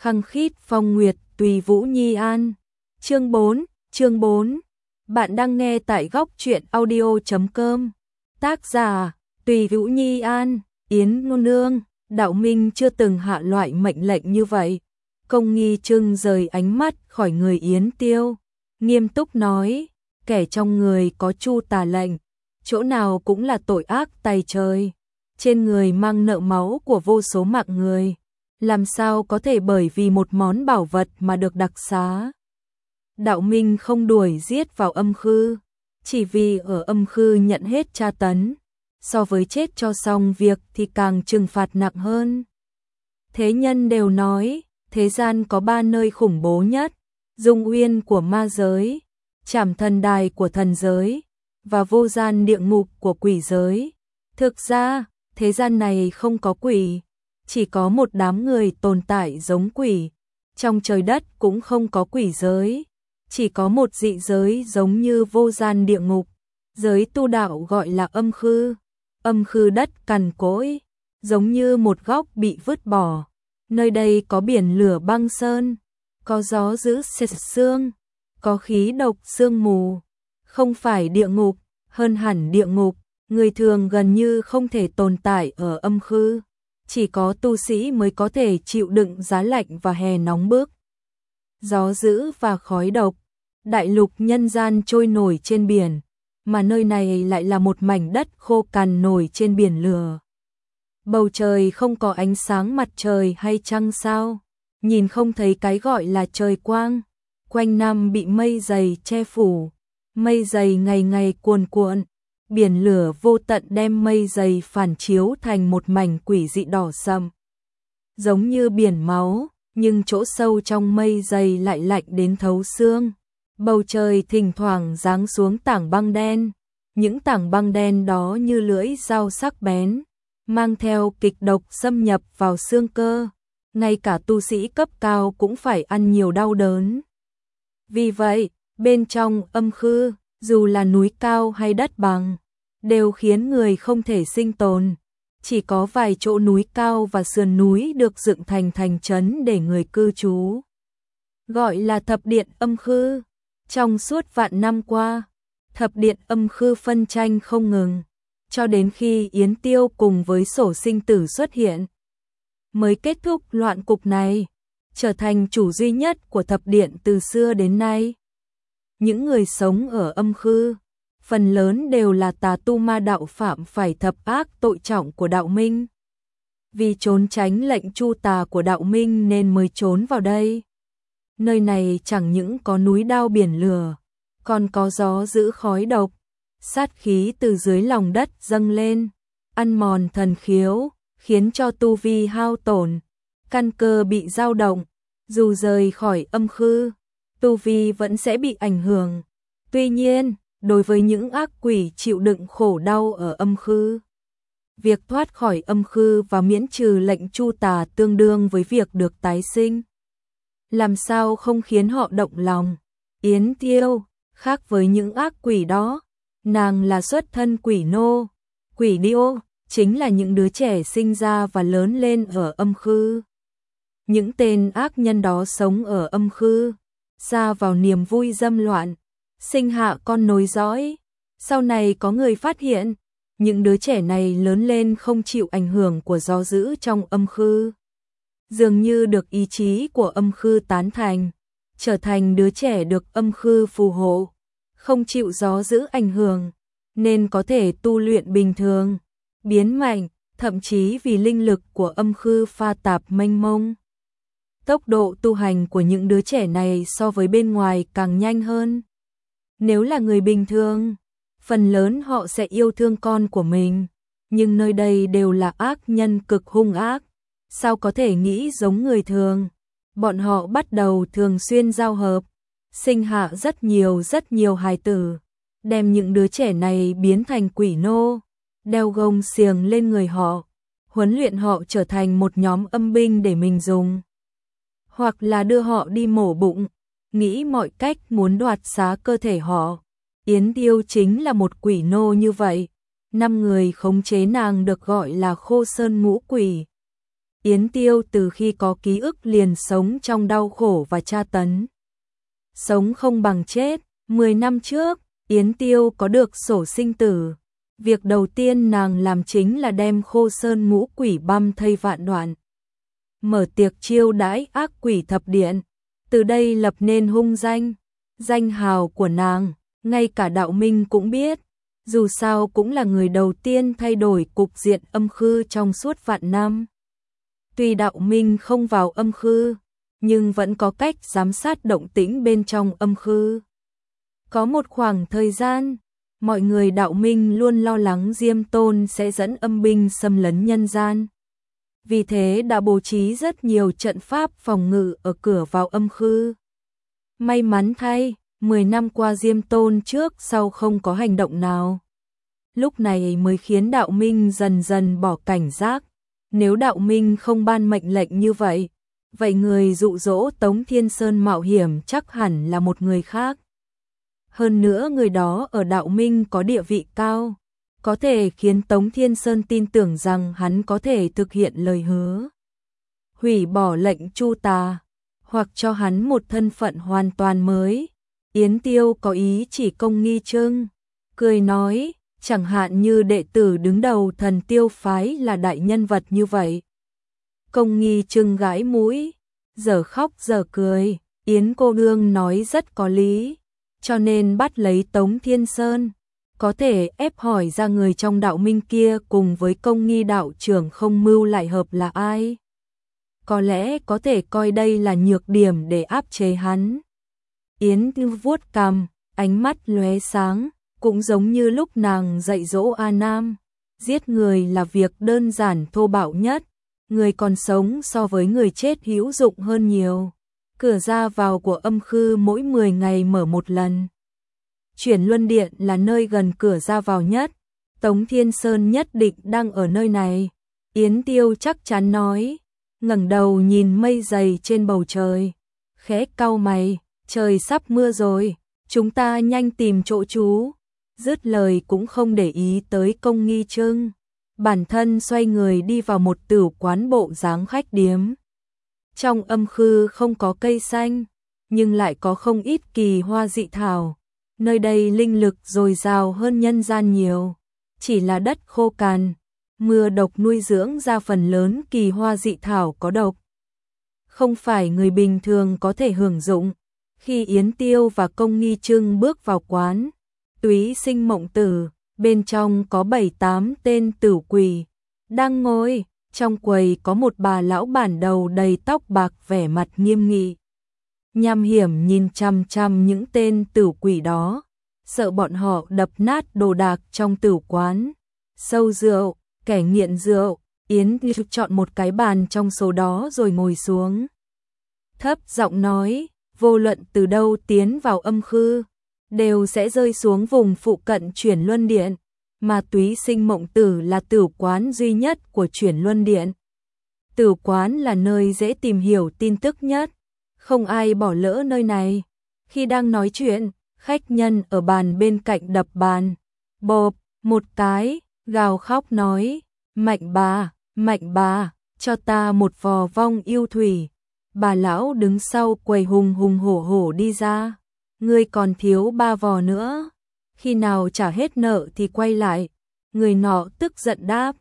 khăng khít phong nguyệt tùy Vũ Nhi an. Chương 4. Bạn đang nghe tại góc truyện audio.com. Tác giả Tùy Vũ Nhi an. Yến Ngôn Nương, Đạo Minh chưa từng hạ loại mệnh lệnh như vậy. Công Nghi Trưng rời ánh mắt khỏi người Yến Tiêu, nghiêm túc nói, kẻ trong người có Chu tà lệnh, chỗ nào cũng là tội ác tày trời, trên người mang nợ máu của vô số mạng người, làm sao có thể bởi vì một món bảo vật mà được đặc xá. Đạo Minh không đuổi giết vào âm khư, chỉ vì ở âm khư nhận hết tra tấn, so với chết cho xong việc thì càng trừng phạt nặng hơn. Thế nhân đều nói, thế gian có 3 nơi khủng bố nhất, Dung Uyên của ma giới, Trảm Thần Đài của thần giới, và Vô Gian Địa Ngục của quỷ giới. Thực ra, thế gian này không có quỷ, chỉ có một đám người tồn tại giống quỷ. Trong trời đất cũng không có quỷ giới, chỉ có một dị giới giống như Vô Gian Địa Ngục. Giới tu đạo gọi là âm khư. Âm khư đất cằn cỗi, giống như một góc bị vứt bỏ. Nơi đây có biển lửa băng sơn, có gió dữ sệt sương, có khí độc sương mù. Không phải địa ngục, hơn hẳn địa ngục, người thường gần như không thể tồn tại ở âm khư. Chỉ có tu sĩ mới có thể chịu đựng giá lạnh và hè nóng bức. Gió dữ và khói độc, đại lục nhân gian trôi nổi trên biển, mà nơi này lại là một mảnh đất khô cằn nổi trên biển lửa. Bầu trời không có ánh sáng mặt trời hay trăng sao, nhìn không thấy cái gọi là trời quang, quanh năm bị mây dày che phủ, mây dày ngày ngày cuồn cuộn, biển lửa vô tận đem mây dày phản chiếu thành một mảnh quỷ dị đỏ sậm. Giống như biển máu, nhưng chỗ sâu trong mây dày lại lạnh đến thấu xương. Bầu trời thỉnh thoảng giáng xuống tảng băng đen, những tảng băng đen đó như lưỡi dao sắc bén, mang theo kịch độc xâm nhập vào xương cơ, ngay cả tu sĩ cấp cao cũng phải ăn nhiều đau đớn. Vì vậy, bên trong âm khư, dù là núi cao hay đất bằng, đều khiến người không thể sinh tồn. Chỉ có vài chỗ núi cao và sườn núi được dựng thành thành trấn để người cư trú, gọi là thập điện âm khư. Trong suốt vạn năm qua, thập điện âm khư phân tranh không ngừng, cho đến khi Yến Tiêu cùng với Sổ Sinh Tử xuất hiện, mới kết thúc loạn cục này, trở thành chủ duy nhất của thập điện từ xưa đến nay. Những người sống ở âm khư, phần lớn đều là tà tu ma đạo phạm phải thập ác tội trọng của Đạo Minh. Vì trốn tránh lệnh chu tà của Đạo Minh nên mới trốn vào đây. Nơi này chẳng những có núi đao biển lửa, còn có gió dữ khói độc, sát khí từ dưới lòng đất dâng lên, ăn mòn thần khiếu, khiến cho tu vi hao tổn, căn cơ bị dao động. Dù rời khỏi âm khư, tu vi vẫn sẽ bị ảnh hưởng. Tuy nhiên, đối với những ác quỷ chịu đựng khổ đau ở âm khư, việc thoát khỏi âm khư và miễn trừ lệnh chu tà tương đương với việc được tái sinh. Làm sao không khiến họ động lòng? Yến Tiêu, khác với những ác quỷ đó, nàng là xuất thân quỷ nô, quỷ điêu, chính là những đứa trẻ sinh ra và lớn lên ở âm khư. Những tên ác nhân đó sống ở âm khư, xa vào niềm vui dâm loạn, sinh hạ con nối dõi. Sau này có người phát hiện, những đứa trẻ này lớn lên không chịu ảnh hưởng của gió dữ trong âm khư, dường như được ý chí của âm khư tán thành, trở thành đứa trẻ được âm khư phù hộ, không chịu gió dữ ảnh hưởng, nên có thể tu luyện bình thường, biến mạnh, thậm chí vì linh lực của âm khư pha tạp mênh mông. Tốc độ tu hành của những đứa trẻ này so với bên ngoài càng nhanh hơn. Nếu là người bình thường, phần lớn họ sẽ yêu thương con của mình, nhưng nơi đây đều là ác nhân cực hung ác, sao có thể nghĩ giống người thường. Bọn họ bắt đầu thường xuyên giao hợp, sinh hạ rất nhiều hài tử, đem những đứa trẻ này biến thành quỷ nô, đeo gông xiềng lên người họ, huấn luyện họ trở thành một nhóm âm binh để mình dùng, hoặc là đưa họ đi mổ bụng, nghĩ mọi cách muốn đoạt xá cơ thể họ. Yến Tiêu chính là một quỷ nô như vậy. 5 người khống chế nàng được gọi là Khô Sơn Ngũ Quỷ. Yến Tiêu từ khi có ký ức liền sống trong đau khổ và tra tấn. Sống không bằng chết, 10 năm trước, Yến Tiêu có được sổ sinh tử. Việc đầu tiên nàng làm chính là đem Khô Sơn ngũ quỷ băm thây vạn đoạn. Mở tiệc chiêu đãi ác quỷ thập điện, từ đây lập nên hung danh. Danh hào của nàng, ngay cả đạo minh cũng biết, dù sao cũng là người đầu tiên thay đổi cục diện âm khư trong suốt vạn năm. Tuy đạo minh không vào âm khư, nhưng vẫn có cách giám sát động tĩnh bên trong âm khư. Có một khoảng thời gian, mọi người đạo minh luôn lo lắng Diêm Tôn sẽ dẫn âm binh xâm lấn nhân gian. Vì thế đã bố trí rất nhiều trận pháp phòng ngự ở cửa vào âm khư. May mắn thay, 10 năm qua Diêm Tôn trước sau không có hành động nào. Lúc này mới khiến đạo minh dần dần bỏ cảnh giác. Nếu đạo minh không ban mệnh lệnh như vậy, vậy người dụ dỗ Tống Thiên Sơn mạo hiểm chắc hẳn là một người khác. Hơn nữa người đó ở đạo minh có địa vị cao, có thể khiến Tống Thiên Sơn tin tưởng rằng hắn có thể thực hiện lời hứa. Hủy bỏ lệnh chu tà, hoặc cho hắn một thân phận hoàn toàn mới. Yến Tiêu có ý chỉ Công Nghi Trưng, cười nói, chẳng hạn như đệ tử đứng đầu Thần Tiêu phái là đại nhân vật như vậy. Công Nghi Trưng gãi mũi, giờ khóc giờ cười, Yến cô nương nói rất có lý, cho nên bắt lấy Tống Thiên Sơn, có thể ép hỏi ra người trong đạo minh kia cùng với Công Nghi đạo trưởng không mưu lại hợp là ai. Có lẽ có thể coi đây là nhược điểm để áp chế hắn. Yến Tiêu vuốt cằm, ánh mắt lóe sáng, cũng giống như lúc nàng dạy dỗ A Nam, giết người là việc đơn giản thô bạo nhất, người còn sống so với người chết hữu dụng hơn nhiều. Cửa ra vào của âm khư mỗi 10 ngày mở một lần. Chuyển Luân Điện là nơi gần cửa ra vào nhất, Tống Thiên Sơn nhất định đang ở nơi này. Yến Tiêu chắc chắn nói, ngẩng đầu nhìn mây dày trên bầu trời, khẽ cau mày, trời sắp mưa rồi, chúng ta nhanh tìm chỗ trú. Dứt lời cũng không để ý tới Công Nghi Trưng, bản thân xoay người đi vào một tửu quán bộ dáng khách điếm. Trong âm khư không có cây xanh, nhưng lại có không ít kỳ hoa dị thảo. Nơi đây linh lực dồi dào hơn nhân gian nhiều, chỉ là đất khô cằn, mưa độc nuôi dưỡng ra phần lớn kỳ hoa dị thảo có độc. Không phải người bình thường có thể hưởng dụng. Khi Yến Tiêu và Công Nghi Trưng bước vào quán Túy Sinh Mộng Tử, bên trong có 7-8 tên tử quỷ đang ngồi. Trong quầy có một bà lão bản đầu đầy tóc bạc vẻ mặt nghiêm nghị, nham hiểm nhìn chằm chằm những tên tử quỷ đó, sợ bọn họ đập nát đồ đạc trong tử quán. Sâu rượu, kẻ nghiện rượu, Yến Tiêu chọn một cái bàn trong số đó rồi ngồi xuống. Thấp giọng nói, vô luận từ đâu tiến vào âm khư, đều sẽ rơi xuống vùng phụ cận Chuyển Luân Điện, mà Túy Sinh Mộng Tử là tử quán duy nhất của Chuyển Luân Điện. Tử quán là nơi dễ tìm hiểu tin tức nhất, không ai bỏ lỡ nơi này. Khi đang nói chuyện, khách nhân ở bàn bên cạnh đập bàn, bộp, một cái, gào khóc nói, Mạnh bà, cho ta một vò vong yêu thủy. Bà lão đứng sau quầy hùng hùng hổ hổ đi ra, ngươi còn thiếu 3 vò nữa, khi nào trả hết nợ thì quay lại. Người nọ tức giận đáp,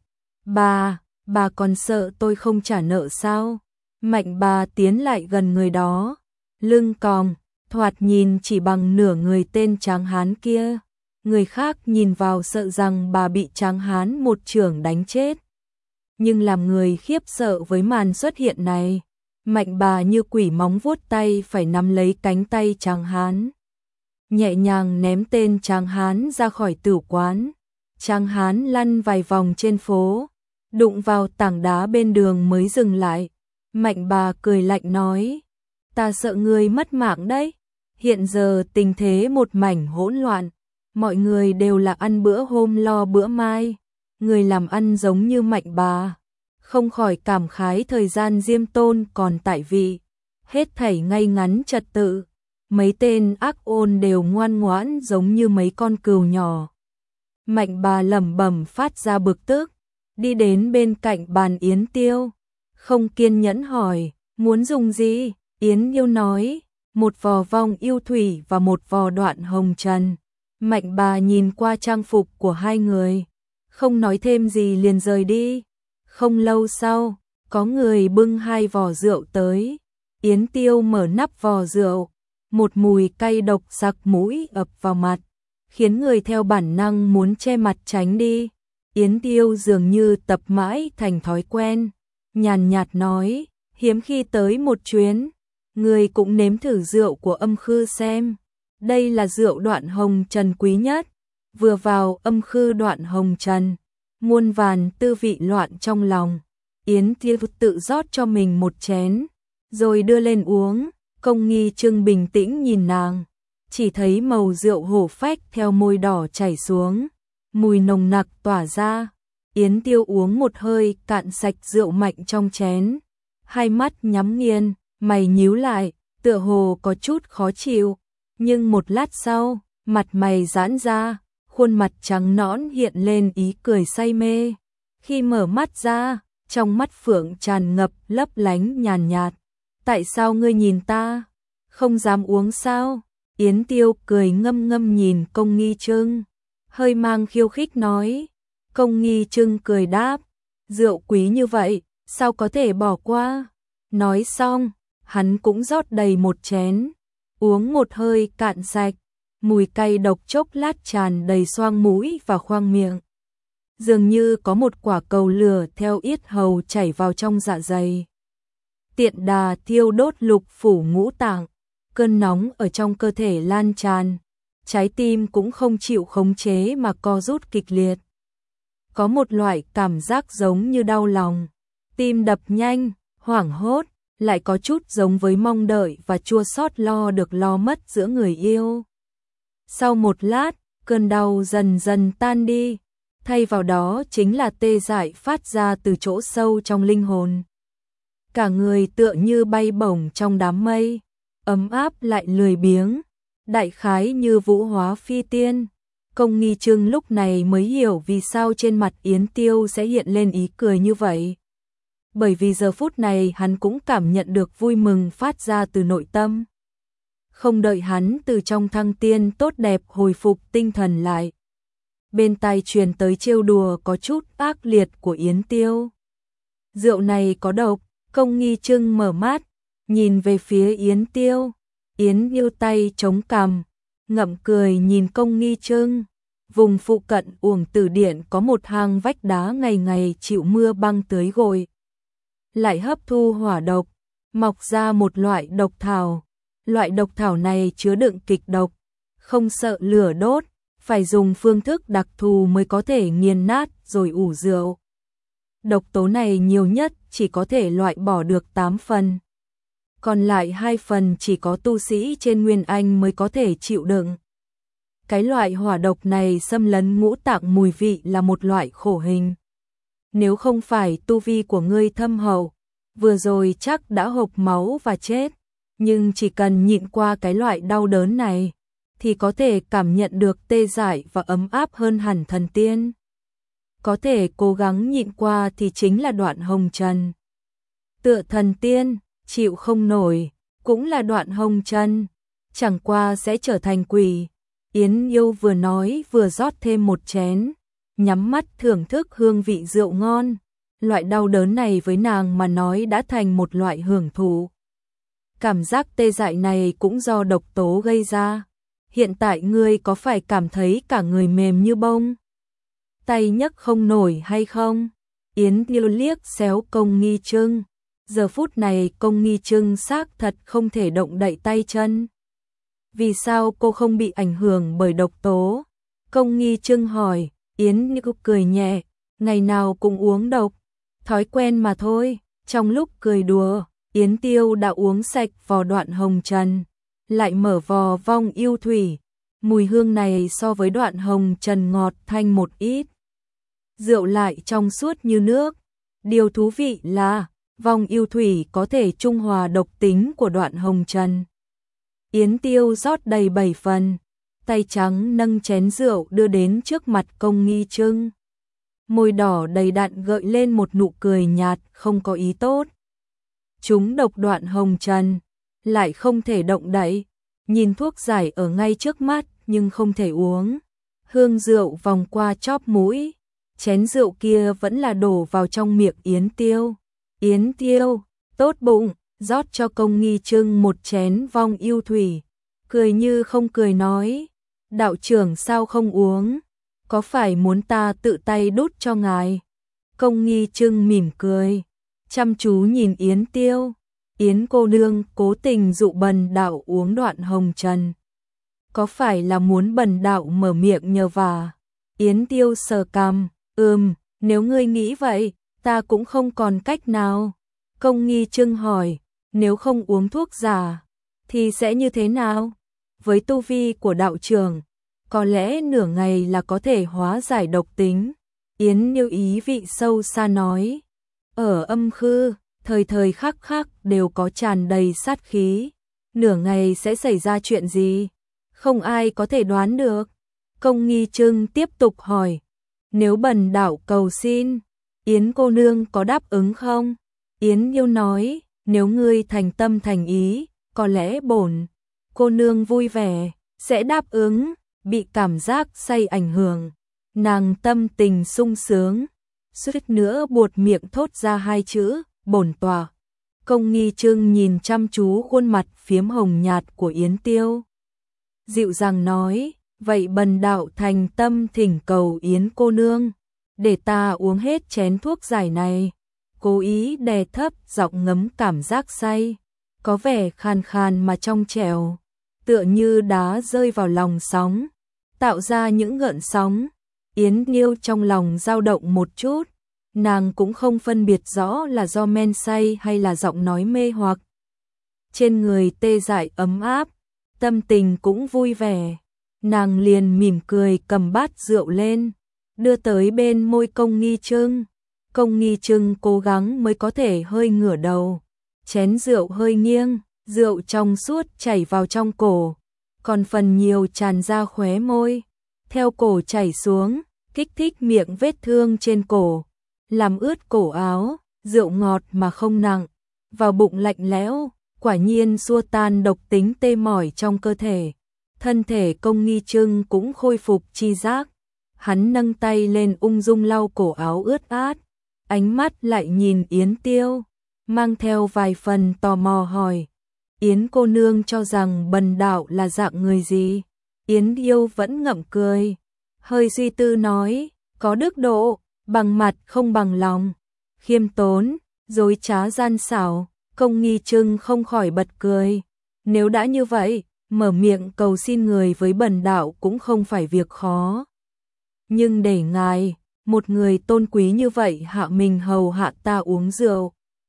bà còn sợ tôi không trả nợ sao? Mạnh bà tiến lại gần người đó, lưng còng, thoạt nhìn chỉ bằng nửa người tên tráng hán kia. Người khác nhìn vào sợ rằng bà bị tráng hán một chưởng đánh chết. Nhưng làm người khiếp sợ với màn xuất hiện này, Mạnh bà như quỷ móng vuốt tay phải nắm lấy cánh tay tráng hán, nhẹ nhàng ném tên tráng hán ra khỏi tử quán. Tráng hán lăn vài vòng trên phố, đụng vào tảng đá bên đường mới dừng lại. Mạnh bà cười lạnh nói, ta sợ ngươi mất mạng đấy. Hiện giờ tình thế một mảnh hỗn loạn, mọi người đều là ăn bữa hôm lo bữa mai. Người làm ăn giống như Mạnh bà, không khỏi cảm khái thời gian Diêm Tôn còn tại vị, hết thảy ngay ngắn trật tự. Mấy tên ác ôn đều ngoan ngoãn giống như mấy con cừu nhỏ. Mạnh bà lẩm bẩm phát ra bực tức, đi đến bên cạnh bàn Yến Tiêu, không kiên nhẫn hỏi, muốn dùng gì? Yến Yêu nói, một vò vong yêu thủy và một vò đoạn hồng trần. Mạnh bà nhìn qua trang phục của hai người, không nói thêm gì liền rời đi. Không lâu sau, có người bưng hai vò rượu tới. Yến Tiêu mở nắp vò rượu, một mùi cay độc sặc mũi ập vào mặt, khiến người theo bản năng muốn che mặt tránh đi. Yến Tiêu dường như tập mãi thành thói quen, nhàn nhạt nói, hiếm khi tới một chuyến, người cũng nếm thử rượu của Âm Khư xem. Đây là rượu đoạn hồng trần quý nhất, vừa vào Âm Khư đoạn hồng trần, muôn vàn tư vị loạn trong lòng. Yến Tiêu tự rót cho mình một chén, rồi đưa lên uống. Công Nghi Trưng bình tĩnh nhìn nàng, chỉ thấy màu rượu hổ phách theo môi đỏ chảy xuống, mùi nồng nặc tỏa ra. Yến Tiêu uống một hơi cạn sạch rượu mạnh trong chén, hai mắt nhắm nghiền, mày nhíu lại, tựa hồ có chút khó chịu, nhưng một lát sau, mặt mày giãn ra, khuôn mặt trắng nõn hiện lên ý cười say mê. Khi mở mắt ra, trong mắt phượng tràn ngập lấp lánh nhàn nhạt. Tại sao ngươi nhìn ta? Không dám uống sao? Yến Tiêu cười ngâm ngâm nhìn Công Nghi Trưng, hơi mang khiêu khích nói. Công Nghi Trưng cười đáp, rượu quý như vậy, sao có thể bỏ qua? Nói xong, hắn cũng rót đầy một chén, uống một hơi cạn sạch, mùi cay độc chốc lát tràn đầy xoang mũi và khoang miệng. Dường như có một quả cầu lửa theo yết hầu chảy vào trong dạ dày. Tiện đà thiêu đốt lục phủ ngũ tạng, cơn nóng ở trong cơ thể lan tràn, trái tim cũng không chịu khống chế mà co rút kịch liệt. Có một loại cảm giác giống như đau lòng, tim đập nhanh, hoảng hốt, lại có chút giống với mong đợi và chua xót lo được lo mất giữa người yêu. Sau một lát, cơn đau dần dần tan đi, thay vào đó chính là tê dại phát ra từ chỗ sâu trong linh hồn. Cả người tựa như bay bổng trong đám mây, ấm áp lại lười biếng, đại khái như vũ hóa phi tiên. Công Nghi Trưng lúc này mới hiểu vì sao trên mặt Yến Tiêu sẽ hiện lên ý cười như vậy. Bởi vì giờ phút này hắn cũng cảm nhận được vui mừng phát ra từ nội tâm. Không đợi hắn từ trong thăng tiên tốt đẹp hồi phục tinh thần lại, bên tai truyền tới trêu đùa có chút ác liệt của Yến Tiêu. Rượu này có độc. Công Nghi Trưng mở mắt, nhìn về phía Yến Tiêu. Yến Tiêu tay chống cằm, ngậm cười nhìn Công Nghi Trưng. Vùng phụ cận Uổng Tử Điện có một hang vách đá ngày ngày chịu mưa băng tưới gội, lại hấp thu hỏa độc, mọc ra một loại độc thảo. Loại độc thảo này chứa đựng kịch độc, không sợ lửa đốt, phải dùng phương thức đặc thù mới có thể nghiền nát rồi ủ rượu. Độc tố này nhiều nhất chỉ có thể loại bỏ được 8 phần. Còn lại 2 phần chỉ có tu sĩ trên Nguyên Anh mới có thể chịu đựng. Cái loại hỏa độc này xâm lấn ngũ tạng mùi vị là một loại khổ hình. Nếu không phải tu vi của ngươi thâm hậu, vừa rồi chắc đã hộc máu và chết. Nhưng chỉ cần nhịn qua cái loại đau đớn này, thì có thể cảm nhận được tê dại và ấm áp hơn hẳn thần tiên. Có thể cố gắng nhịn qua thì chính là đoạn hồng trần. Tựa thần tiên, chịu không nổi, cũng là đoạn hồng trần, chẳng qua sẽ trở thành quỷ. Yến Yêu vừa nói vừa rót thêm một chén, nhắm mắt thưởng thức hương vị rượu ngon. Loại đau đớn này với nàng mà nói đã thành một loại hưởng thụ. Cảm giác tê dại này cũng do độc tố gây ra. Hiện tại ngươi có phải cảm thấy cả người mềm như bông, tay nhấc không nổi hay không? Yến Tiêu liếc xéo Công Nghi Trưng. Giờ phút này Công Nghi Trưng xác thật không thể động đậy tay chân. Vì sao cô không bị ảnh hưởng bởi độc tố? Công Nghi Trưng hỏi. Yến Tiêu cười nhẹ, ngày nào cũng uống độc, thói quen mà thôi. Trong lúc cười đùa, Yến Tiêu đã uống sạch vò đoạn hồng trần, lại mở vò vong yêu thủy. Mùi hương này so với đoạn hồng trần ngọt thanh một ít, rượu lại trong suốt như nước. Điều thú vị là vong yêu thủy có thể trung hòa độc tính của đoạn hồng trần. Yến Tiêu rót đầy 7 phần, tay trắng nâng chén rượu đưa đến trước mặt Công Nghi Trưng. Môi đỏ đầy đặn gợi lên một nụ cười nhạt không có ý tốt. chúng độc Đoạn Hồng Trần lại không thể động đậy, nhìn thuốc giải ở ngay trước mắt nhưng không thể uống. Hương rượu vòng qua chóp mũi, chén rượu kia vẫn là đổ vào trong miệng Yến Tiêu. Yến Tiêu tốt bụng rót cho Công Nghi Trưng một chén vong yêu thủy, cười như không cười nói: đạo trưởng sao không uống, có phải muốn ta tự tay đút cho ngài? Công Nghi Trưng mỉm cười, chăm chú nhìn Yến Tiêu. Yến cô nương cố tình dụ Bần đạo uống Đoạn Hồng Trần, có phải là muốn Bần đạo mở miệng nhờ vả? Yến Tiêu sờ cằm, nếu ngươi nghĩ vậy, ta cũng không còn cách nào. Công Nghi Trưng hỏi, nếu không uống thuốc giả, thì sẽ như thế nào? Với tu vi của đạo trưởng, có lẽ nửa ngày là có thể hóa giải độc tính. Yến Nhiêu ý vị sâu xa nói, ở Âm Khư, thời thời khắc khắc đều có tràn đầy sát khí, nửa ngày sẽ xảy ra chuyện gì? Không ai có thể đoán được. Công Nghi Trưng tiếp tục hỏi, nếu Bần đạo cầu xin, Yến cô nương có đáp ứng không? Yến Nhiêu nói, nếu ngươi thành tâm thành ý, có lẽ bổn cô nương vui vẻ sẽ đáp ứng. Bị cảm giác say ảnh hưởng, nàng tâm tình sung sướng, suýt nữa buột miệng thốt ra hai chữ bổn tọa. Công Nghi Trưng nhìn chăm chú khuôn mặt phiếm hồng nhạt của Yến Tiêu, dịu dàng nói, vậy Bần đạo thành tâm thỉnh cầu Yến cô nương, để ta uống hết chén thuốc giải này. Cố ý đè thấp giọng ngấm cảm giác say, có vẻ khàn khàn mà trong trẻo, tựa như đá rơi vào lòng sóng, tạo ra những gợn sóng. Yến Nhiêu trong lòng dao động một chút, nàng cũng không phân biệt rõ là do men say hay là giọng nói mê hoặc. Trên người tê dại ấm áp, tâm tình cũng vui vẻ, nàng liền mỉm cười cầm bát rượu lên, đưa tới bên môi Công Nghi Trưng. Công Nghi Trưng cố gắng mới có thể hơi ngửa đầu, chén rượu hơi nghiêng, rượu trong suốt chảy vào trong cổ, còn phần nhiều tràn ra khóe môi, theo cổ chảy xuống, kích thích miệng vết thương trên cổ, làm ướt cổ áo. Rượu ngọt mà không nặng, vào bụng lạnh lẽo, quả nhiên xua tan độc tính tê mỏi trong cơ thể. Thân thể Công Nghi Trưng cũng khôi phục tri giác, hắn nâng tay lên ung dung lau cổ áo ướt át, ánh mắt lại nhìn Yến Tiêu, mang theo vài phần tò mò hỏi, Yến cô nương cho rằng Bần đạo là dạng người gì? Yến Tiêu vẫn ngậm cười, hơi suy tư nói, có đức độ, bằng mặt không bằng lòng, khiêm tốn, dối trá gian xảo. Công Nghi Trưng không khỏi bật cười, nếu đã như vậy, mở miệng cầu xin người với Bần đạo cũng không phải việc khó. Nhưng để ngài, một người tôn quý như vậy hạ mình hầu hạ ta uống rượu,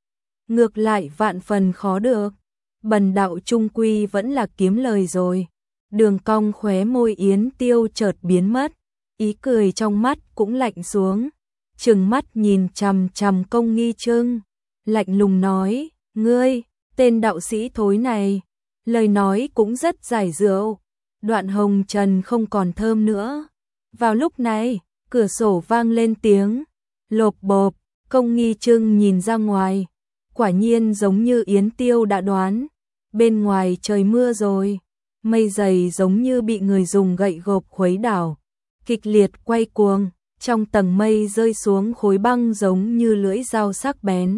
ngược lại vạn phần khó được. Bần đạo trung quy vẫn là kiếm lời rồi. Đường cong khóe môi Yến Tiêu chợt biến mất, ý cười trong mắt cũng lạnh xuống, trừng mắt nhìn chằm chằm Công Nghi Trưng, lạnh lùng nói, ngươi, tên đạo sĩ thối này, lời nói cũng rất giải rượu. Đoạn Hồng Trần không còn thơm nữa. Vào lúc này, cửa sổ vang lên tiếng lộp bộp. Công Nghi Trưng nhìn ra ngoài, quả nhiên giống như Yến Tiêu đã đoán, bên ngoài trời mưa rồi, mây dày giống như bị người dùng gậy gộc khuấy đảo, kịch liệt quay cuồng, trong tầng mây rơi xuống khối băng giống như lưỡi dao sắc bén.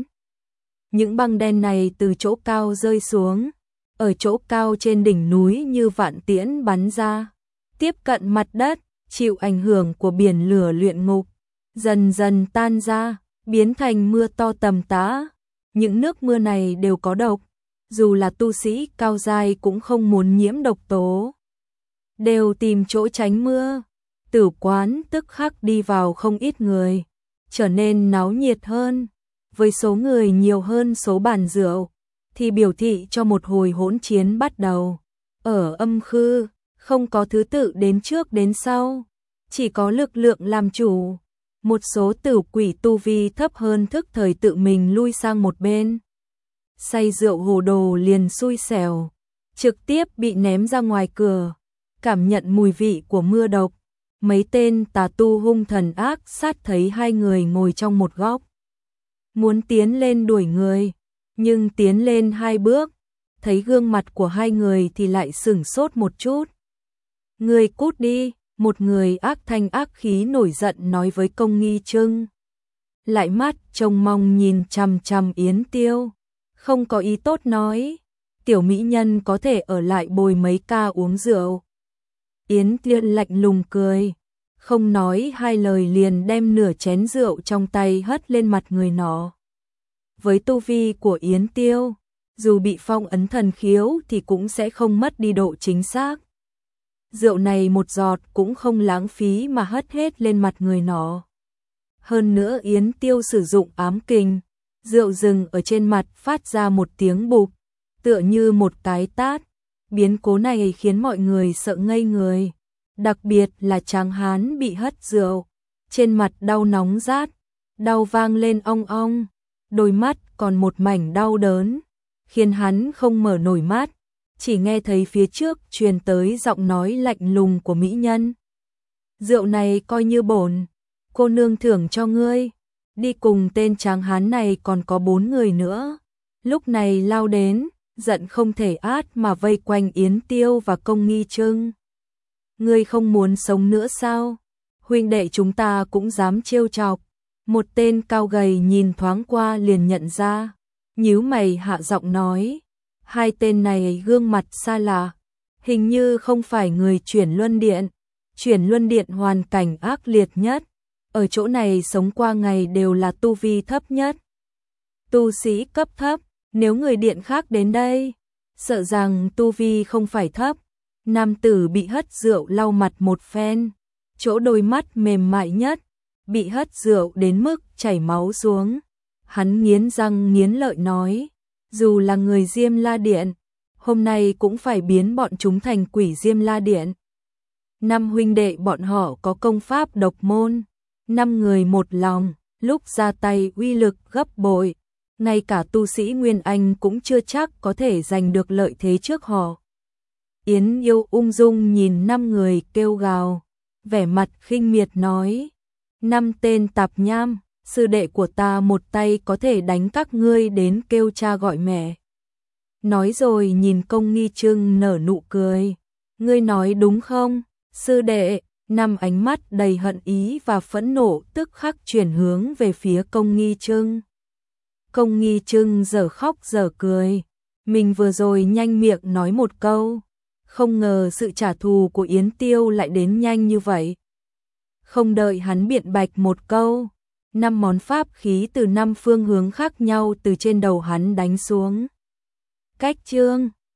Những băng đen này từ chỗ cao rơi xuống, ở chỗ cao trên đỉnh núi như vạn tiễn bắn ra, tiếp cận mặt đất, chịu ảnh hưởng của biển lửa luyện ngục, dần dần tan ra, biến thành mưa to tầm tã. Những nước mưa này đều có độc, dù là tu sĩ cao giai cũng không muốn nhiễm độc tố, đều tìm chỗ tránh mưa. Tử quán tức khắc đi vào không ít người, trở nên náo nhiệt hơn, với số người nhiều hơn số bàn rượu, thì biểu thị cho một hồi hỗn chiến bắt đầu. Ở Âm Khư, không có thứ tự đến trước đến sau, chỉ có lực lượng làm chủ. Một số tử quỷ tu vi thấp hơn thức thời tự mình lui sang một bên. Say rượu hồ đồ liền xui xẻo, trực tiếp bị ném ra ngoài cửa, cảm nhận mùi vị của mưa độc. Mấy tên tà tu hung thần ác sát thấy hai người ngồi trong một góc, muốn tiến lên đuổi người, nhưng tiến lên 2 bước, thấy gương mặt của hai người thì lại sửng sốt một chút. Người cút đi, một người ác thanh ác khí nổi giận nói với Công Nghi Trưng. Lại mắt trông mong nhìn chằm chằm Yến Tiêu, không có ý tốt nói, tiểu mỹ nhân có thể ở lại bồi mấy ca uống rượu. Yến Tiêu lạnh lùng cười, không nói hai lời liền đem nửa chén rượu trong tay hất lên mặt người nó. Với tu vi của Yến Tiêu, dù bị phong ấn thần khiếu thì cũng sẽ không mất đi độ chính xác. Rượu này một giọt cũng không lãng phí mà hất hết lên mặt người nó. Hơn nữa Yến Tiêu sử dụng ám kình, rượu rừng ở trên mặt phát ra một tiếng bụp, tựa như một cái tát. Biến cố này khiến mọi người sợ ngây người, đặc biệt là Tráng Hán bị hất rượu, trên mặt đau nóng rát, đau vang lên ong ong, đôi mắt còn một mảnh đau đớn, khiến hắn không mở nổi mắt, chỉ nghe thấy phía trước truyền tới giọng nói lạnh lùng của mỹ nhân. Rượu này coi như bổn cô nương thưởng cho ngươi. Đi cùng tên Tráng Hán này còn có 4 người nữa, lúc này lao đến, giận không thể át mà vây quanh Yến Tiêu và Công Nghi Trưng. Ngươi không muốn sống nữa sao? Huynh đệ chúng ta cũng dám trêu chọc. Một tên cao gầy nhìn thoáng qua liền nhận ra, nhíu mày hạ giọng nói, hai tên này gương mặt xa lạ, hình như không phải người Chuyển Luân Điện. Chuyển Luân Điện hoàn cảnh ác liệt nhất, ở chỗ này sống qua ngày đều là tu vi thấp nhất. Tu sĩ cấp thấp, nếu người điện khác đến đây, sợ rằng tu vi không phải thấp. Nam tử bị hất rượu lau mặt một phen, chỗ đôi mắt mềm mại nhất, bị hất rượu đến mức chảy máu xuống. Hắn nghiến răng nghiến lợi nói, dù là người Diêm La Điện, hôm nay cũng phải biến bọn chúng thành quỷ Diêm La Điện. 5 huynh đệ bọn họ có công pháp độc môn, 5 người một lòng, lúc ra tay uy lực gấp bội, ngay cả tu sĩ Nguyên Anh cũng chưa chắc có thể giành được lợi thế trước họ. Yến Yêu ung dung nhìn 5 người kêu gào, vẻ mặt khinh miệt nói, 5 tên tạp nham, sư đệ của ta một tay có thể đánh các ngươi đến kêu cha gọi mẹ. Nói rồi nhìn Công Nghi Trưng nở nụ cười, ngươi nói đúng không, sư đệ? 5 ánh mắt đầy hận ý và phẫn nộ tức khắc chuyển hướng về phía Công Nghi Trưng. Công Nghi Trưng giờ khóc giờ cười, mình vừa rồi nhanh miệng nói một câu, không ngờ sự trả thù của Yến Tiêu lại đến nhanh như vậy. Không đợi hắn biện bạch một câu, 5 món pháp khí từ 5 phương hướng khác nhau từ trên đầu hắn đánh xuống. Cách chương